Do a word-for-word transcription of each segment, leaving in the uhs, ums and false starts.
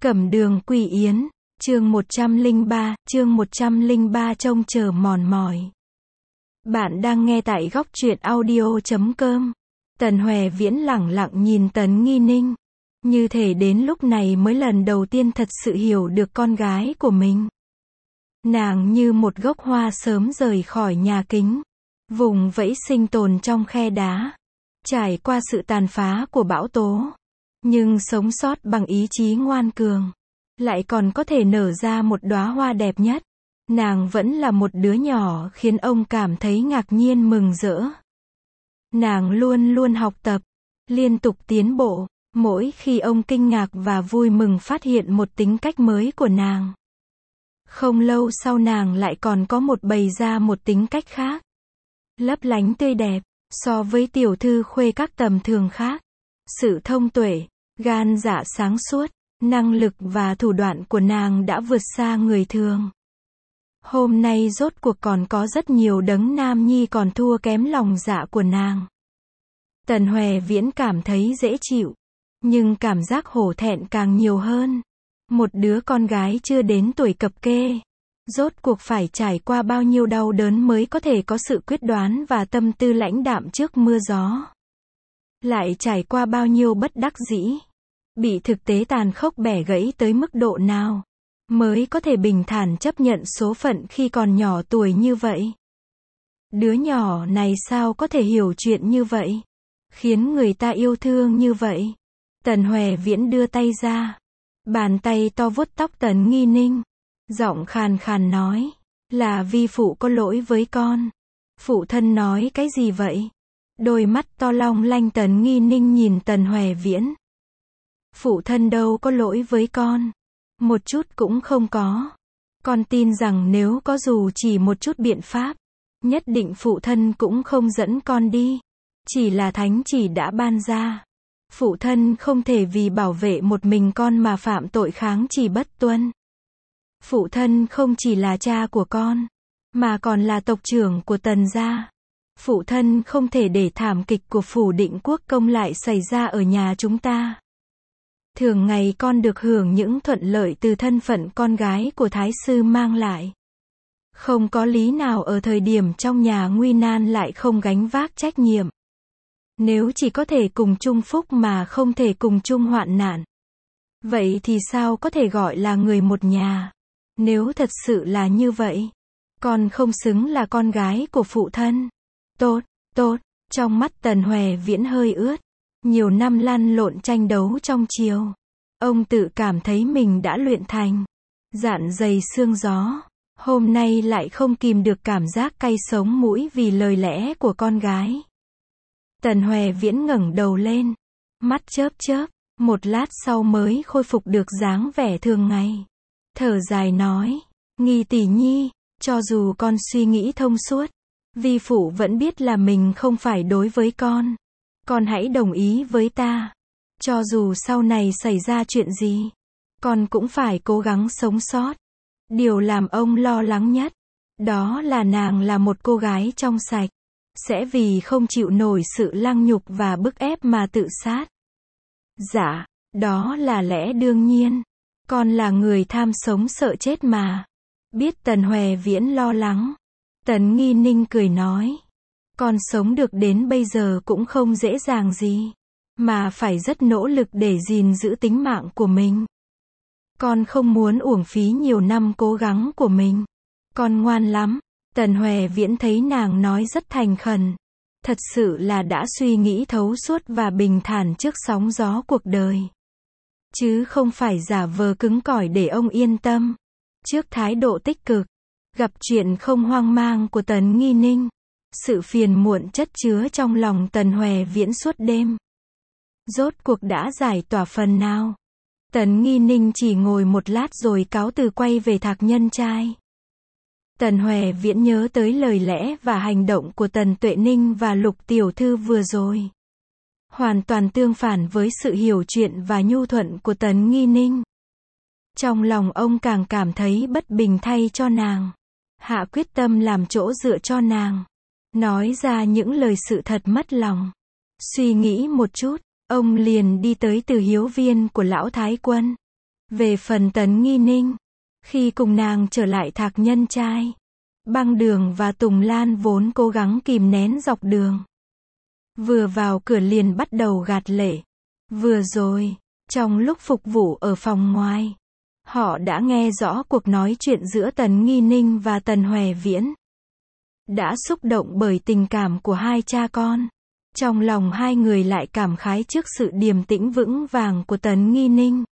Cẩm đường Quỳ Yến, chương một trăm lẻ ba, chương một trăm lẻ ba trông chờ mòn mỏi. Bạn đang nghe tại góc truyện audio chấm com. Tần Hoè Viễn lẳng lặng nhìn Tần Nghi Ninh. Như thể đến lúc này mới lần đầu tiên thật sự hiểu được con gái của mình. Nàng như một gốc hoa sớm rời khỏi nhà kính, vùng vẫy sinh tồn trong khe đá, trải qua sự tàn phá của bão tố, nhưng sống sót bằng ý chí ngoan cường, lại còn có thể nở ra một đóa hoa đẹp nhất. Nàng vẫn là một đứa nhỏ khiến ông cảm thấy ngạc nhiên mừng rỡ. Nàng luôn luôn học tập, liên tục tiến bộ, mỗi khi ông kinh ngạc và vui mừng phát hiện một tính cách mới của nàng. Không lâu sau nàng lại còn có một bày ra một tính cách khác, lấp lánh tươi đẹp, so với tiểu thư khuê các tầm thường khác. Sự thông tuệ, gan dạ sáng suốt, năng lực và thủ đoạn của nàng đã vượt xa người thường. Hôm nay rốt cuộc còn có rất nhiều đấng nam nhi còn thua kém lòng dạ của nàng. Tần Hoè Viễn cảm thấy dễ chịu, nhưng cảm giác hổ thẹn càng nhiều hơn. Một đứa con gái chưa đến tuổi cập kê, rốt cuộc phải trải qua bao nhiêu đau đớn mới có thể có sự quyết đoán và tâm tư lãnh đạm trước mưa gió. Lại trải qua bao nhiêu bất đắc dĩ, bị thực tế tàn khốc bẻ gãy tới mức độ nào, mới có thể bình thản chấp nhận số phận khi còn nhỏ tuổi như vậy. Đứa nhỏ này sao có thể hiểu chuyện như vậy, khiến người ta yêu thương như vậy. Tần Hoè Viễn đưa tay ra, bàn tay to vuốt tóc Tần Nghi Ninh, giọng khàn khàn nói, là vi phụ có lỗi với con. Phụ thân nói cái gì vậy? Đôi mắt to long lanh Tần Nghi Ninh nhìn Tần Hoè Viễn. Phụ thân đâu có lỗi với con, một chút cũng không có. Con tin rằng nếu có dù chỉ một chút biện pháp, nhất định phụ thân cũng không dẫn con đi. Chỉ là thánh chỉ đã ban ra, phụ thân không thể vì bảo vệ một mình con mà phạm tội kháng chỉ bất tuân. Phụ thân không chỉ là cha của con, mà còn là tộc trưởng của Tần gia. Phụ thân không thể để thảm kịch của Phủ Định Quốc công lại xảy ra ở nhà chúng ta. Thường ngày con được hưởng những thuận lợi từ thân phận con gái của Thái sư mang lại. Không có lý nào ở thời điểm trong nhà nguy nan lại không gánh vác trách nhiệm. Nếu chỉ có thể cùng chung phúc mà không thể cùng chung hoạn nạn, vậy thì sao có thể gọi là người một nhà? Nếu thật sự là như vậy, con không xứng là con gái của phụ thân. Tốt, tốt, trong mắt Tần Hoè Viễn hơi ướt. Nhiều năm lăn lộn tranh đấu trong triều, ông tự cảm thấy mình đã luyện thành dạn dày xương gió. Hôm nay lại không kìm được cảm giác cay sống mũi vì lời lẽ của con gái. Tần Hoè Viễn ngẩng đầu lên, mắt chớp chớp, một lát sau mới khôi phục được dáng vẻ thường ngày. Thở dài nói, Nghi tỷ nhi, cho dù con suy nghĩ thông suốt, vi phụ vẫn biết là mình không phải đối với con. Con hãy đồng ý với ta. Cho dù sau này xảy ra chuyện gì, con cũng phải cố gắng sống sót. Điều làm ông lo lắng nhất, đó là nàng là một cô gái trong sạch, sẽ vì không chịu nổi sự lăng nhục và bức ép mà tự sát. Dạ, đó là lẽ đương nhiên. Con là người tham sống sợ chết mà. Biết Tần Hoè Viễn lo lắng, Tần Nghi Ninh cười nói, con sống được đến bây giờ cũng không dễ dàng gì, mà phải rất nỗ lực để gìn giữ tính mạng của mình. Con không muốn uổng phí nhiều năm cố gắng của mình. Con ngoan lắm. Tần Hoè Viễn thấy nàng nói rất thành khẩn, thật sự là đã suy nghĩ thấu suốt và bình thản trước sóng gió cuộc đời, chứ không phải giả vờ cứng cỏi để ông yên tâm. Trước thái độ tích cực, gặp chuyện không hoang mang của Tần Nghi Ninh, sự phiền muộn chất chứa trong lòng Tần Hoè Viễn suốt đêm, rốt cuộc đã giải tỏa phần nào. Tần Nghi Ninh chỉ ngồi một lát rồi cáo từ quay về Thạc Nhân Trai. Tần Hoè Viễn nhớ tới lời lẽ và hành động của Tần Tuệ Ninh và Lục tiểu thư vừa rồi, hoàn toàn tương phản với sự hiểu chuyện và nhu thuận của Tần Nghi Ninh. Trong lòng ông càng cảm thấy bất bình thay cho nàng, hạ quyết tâm làm chỗ dựa cho nàng, nói ra những lời sự thật mất lòng. Suy nghĩ một chút, ông liền đi tới Từ Hiếu Viên của lão Thái Quân. Về phần Tấn Nghi Ninh, khi cùng nàng trở lại Thạc Nhân Trai, Băng Đường và Tùng Lan vốn cố gắng kìm nén dọc đường. Vừa vào cửa liền bắt đầu gạt lệ. Vừa rồi, trong lúc phục vụ ở phòng ngoài, họ đã nghe rõ cuộc nói chuyện giữa Tấn Nghi Ninh và Tần Hoè Viễn. Đã xúc động bởi tình cảm của hai cha con. Trong lòng hai người lại cảm khái trước sự điềm tĩnh vững vàng của Tấn Nghi Ninh.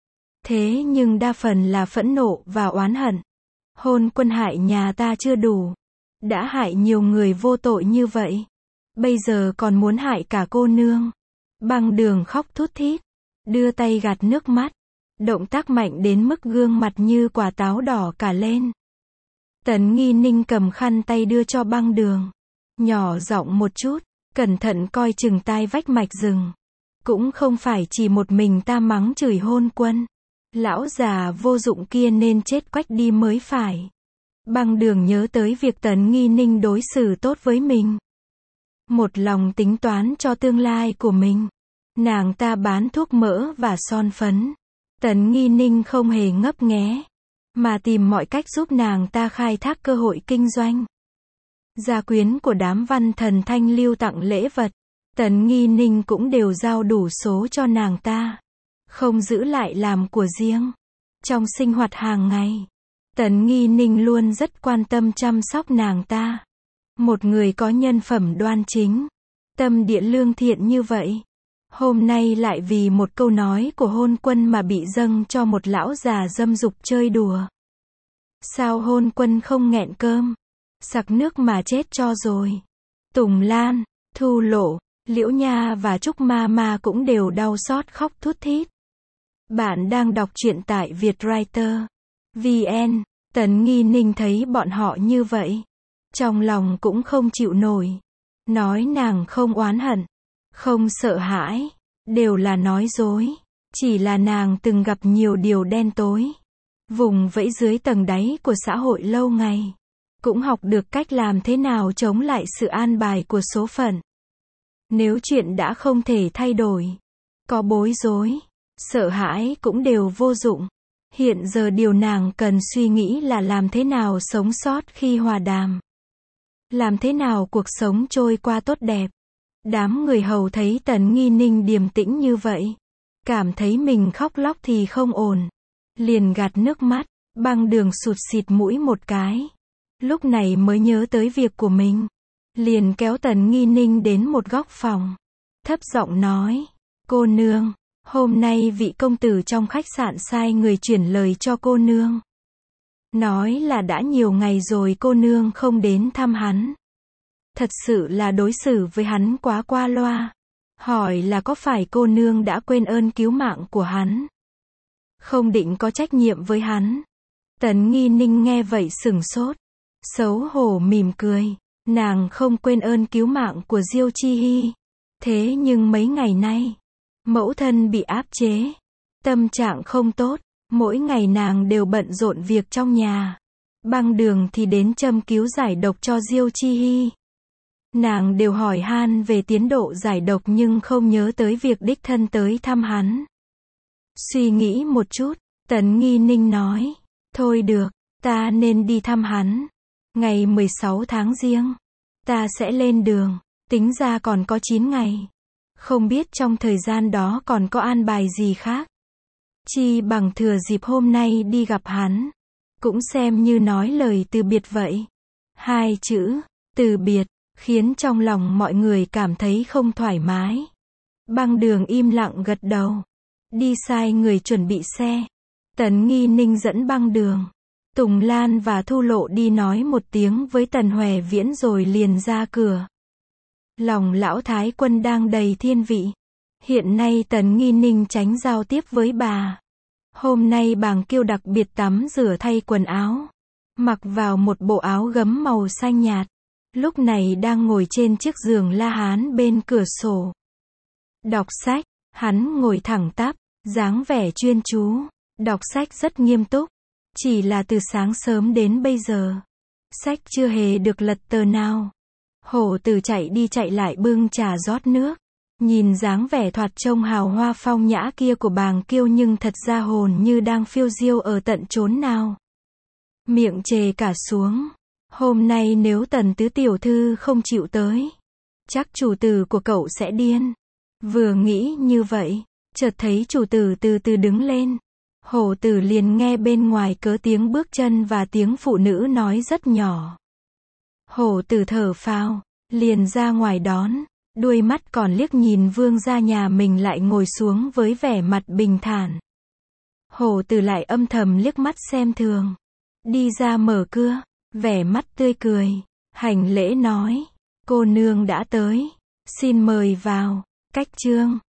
Thế nhưng đa phần là phẫn nộ và oán hận. Hôn quân hại nhà ta chưa đủ. Đã hại nhiều người vô tội như vậy. Bây giờ còn muốn hại cả cô nương. Băng Đường khóc thút thít. Đưa tay gạt nước mắt. Động tác mạnh đến mức gương mặt như quả táo đỏ cả lên. Tấn Nghi Ninh cầm khăn tay đưa cho Băng Đường. Nhỏ giọng một chút. Cẩn thận coi chừng tai vách mạch rừng. Cũng không phải chỉ một mình ta mắng chửi hôn quân. Lão già vô dụng kia nên chết quách đi mới phải. Băng Đường nhớ tới việc Tấn Nghi Ninh đối xử tốt với mình. Một lòng tính toán cho tương lai của mình. Nàng ta bán thuốc mỡ và son phấn. Tấn Nghi Ninh không hề ngấp nghé, mà tìm mọi cách giúp nàng ta khai thác cơ hội kinh doanh. Gia quyến của đám văn thần thanh lưu tặng lễ vật. Tấn Nghi Ninh cũng đều giao đủ số cho nàng ta. Không giữ lại làm của riêng. Trong sinh hoạt hàng ngày, Tấn Nghi Ninh luôn rất quan tâm chăm sóc nàng ta. Một người có nhân phẩm đoan chính, tâm địa lương thiện như vậy. Hôm nay lại vì một câu nói của hôn quân mà bị dâng cho một lão già dâm dục chơi đùa. Sao hôn quân không nghẹn cơm, sặc nước mà chết cho rồi. Tùng Lan, Thu Lộ, Liễu Nha và Trúc Ma Ma cũng đều đau xót khóc thút thít. Bạn đang đọc truyện tại Vietwriter chấm vn. Tấn Nghi Ninh thấy bọn họ như vậy, trong lòng cũng không chịu nổi. Nói nàng không oán hận, không sợ hãi, đều là nói dối. Chỉ là nàng từng gặp nhiều điều đen tối, vùng vẫy dưới tầng đáy của xã hội lâu ngày, cũng học được cách làm thế nào chống lại sự an bài của số phận. Nếu chuyện đã không thể thay đổi, có bối rối, sợ hãi cũng đều vô dụng. Hiện giờ điều nàng cần suy nghĩ là làm thế nào sống sót khi hòa đàm. Làm thế nào cuộc sống trôi qua tốt đẹp. Đám người hầu thấy Tấn Nghi Ninh điềm tĩnh như vậy, cảm thấy mình khóc lóc thì không ổn, liền gạt nước mắt. Băng Đường sụt xịt mũi một cái, lúc này mới nhớ tới việc của mình, liền kéo Tấn Nghi Ninh đến một góc phòng, thấp giọng nói: cô nương, hôm nay vị công tử trong khách sạn sai người chuyển lời cho cô nương, nói là đã nhiều ngày rồi cô nương không đến thăm hắn. Thật sự là đối xử với hắn quá qua loa. Hỏi là có phải cô nương đã quên ơn cứu mạng của hắn, không định có trách nhiệm với hắn. Tấn Nghi Ninh nghe vậy sửng sốt, xấu hổ mỉm cười. Nàng không quên ơn cứu mạng của Diêu Chi Hi. Thế nhưng mấy ngày nay, mẫu thân bị áp chế, tâm trạng không tốt, mỗi ngày nàng đều bận rộn việc trong nhà. Băng Đường thì đến châm cứu giải độc cho Diêu Chi Hi. Nàng đều hỏi han về tiến độ giải độc nhưng không nhớ tới việc đích thân tới thăm hắn. Suy nghĩ một chút, Tấn Nghi Ninh nói: thôi được, ta nên đi thăm hắn. Ngày mười sáu tháng Giêng, ta sẽ lên đường, tính ra còn có chín ngày. Không biết trong thời gian đó còn có an bài gì khác. Chi bằng thừa dịp hôm nay đi gặp hắn, cũng xem như nói lời từ biệt vậy. Hai chữ, từ biệt, khiến trong lòng mọi người cảm thấy không thoải mái. Băng Đường im lặng gật đầu, đi sai người chuẩn bị xe. Tấn Nghi Ninh dẫn Băng Đường, Tùng Lan và Thu Lộ đi nói một tiếng với Tần Hoè Viễn rồi liền ra cửa. Lòng lão thái quân đang đầy thiên vị. Hiện nay Tấn Nghi Ninh tránh giao tiếp với bà. Hôm nay Bàng Kiêu đặc biệt tắm rửa thay quần áo, mặc vào một bộ áo gấm màu xanh nhạt. Lúc này đang ngồi trên chiếc giường la hán bên cửa sổ, đọc sách. Hắn ngồi thẳng tắp, dáng vẻ chuyên chú, đọc sách rất nghiêm túc. Chỉ là từ sáng sớm đến bây giờ, sách chưa hề được lật tờ nào. Hổ Tử chạy đi chạy lại bưng trà rót nước, Nhìn dáng vẻ thoạt trông hào hoa phong nhã kia của bàng Kiêu nhưng thật ra hồn như đang phiêu diêu ở tận chốn nào. Miệng chề cả xuống. Hôm nay nếu Tần tứ tiểu thư không chịu tới, chắc chủ tử của cậu sẽ điên. Vừa nghĩ như vậy, chợt thấy chủ tử từ từ đứng lên. Hổ tử liền nghe bên ngoài cớ tiếng bước chân và tiếng phụ nữ nói rất nhỏ. Hổ tử thở phào, liền ra ngoài đón, đuôi mắt còn liếc nhìn vương gia nhà mình lại ngồi xuống với vẻ mặt bình thản. Hổ tử lại âm thầm liếc mắt xem thường. Đi ra mở cửa, vẻ mắt tươi cười, hành lễ nói, cô nương đã tới, xin mời vào. Cách chương